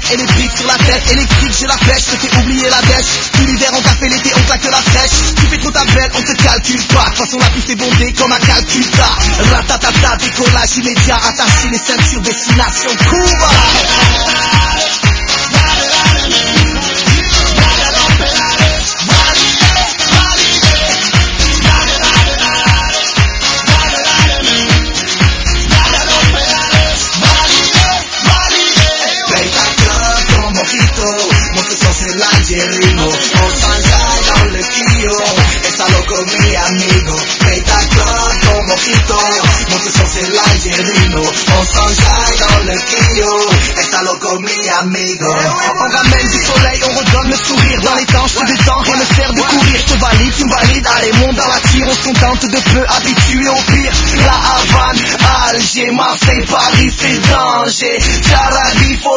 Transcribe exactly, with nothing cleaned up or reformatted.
et les briques sur la tête. Électrique, j'ai la pêche, je te fais oublier la dèche. Tout l'hiver on café, l'été on claque la fraîche. Tu fais trop ta belle, on te calcule pas. De toute façon la piste est bondée comme un Calcutta. Ratatata, décollage immédiat. Attacher les ceintures, destination Cuba. Algerino, con sunshine dans le Kio, esta loco mi amigo, Beta Club con mojito, monte sur c'est l'Algerino, con sunshine dans le Kio, esta loco mi amigo. On ramène du soleil, on redonne le sourire. Dans les temps, je te détends, rien ne sert de courir. Je te valide, tu me valides, allez monte dans la tire. On se contente de peu, habitué au pire. La Havane, Alger, Marseille, Paris, c'est danger. Jarabi, faut